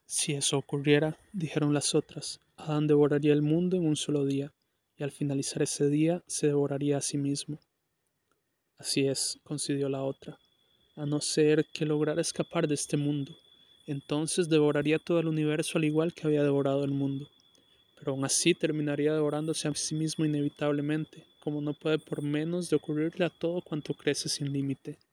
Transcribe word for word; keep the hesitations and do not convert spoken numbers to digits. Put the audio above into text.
Si eso ocurriera, dijeron las otras, Adán devoraría el mundo en un solo día, y al finalizar ese día se devoraría a sí mismo. Así es, concedió la otra, a no ser que lograra escapar de este mundo. Entonces devoraría todo el universo al igual que había devorado el mundo. Pero aún así terminaría devorándose a sí mismo inevitablemente, como no puede por menos de ocurrirle a todo cuanto crece sin límite.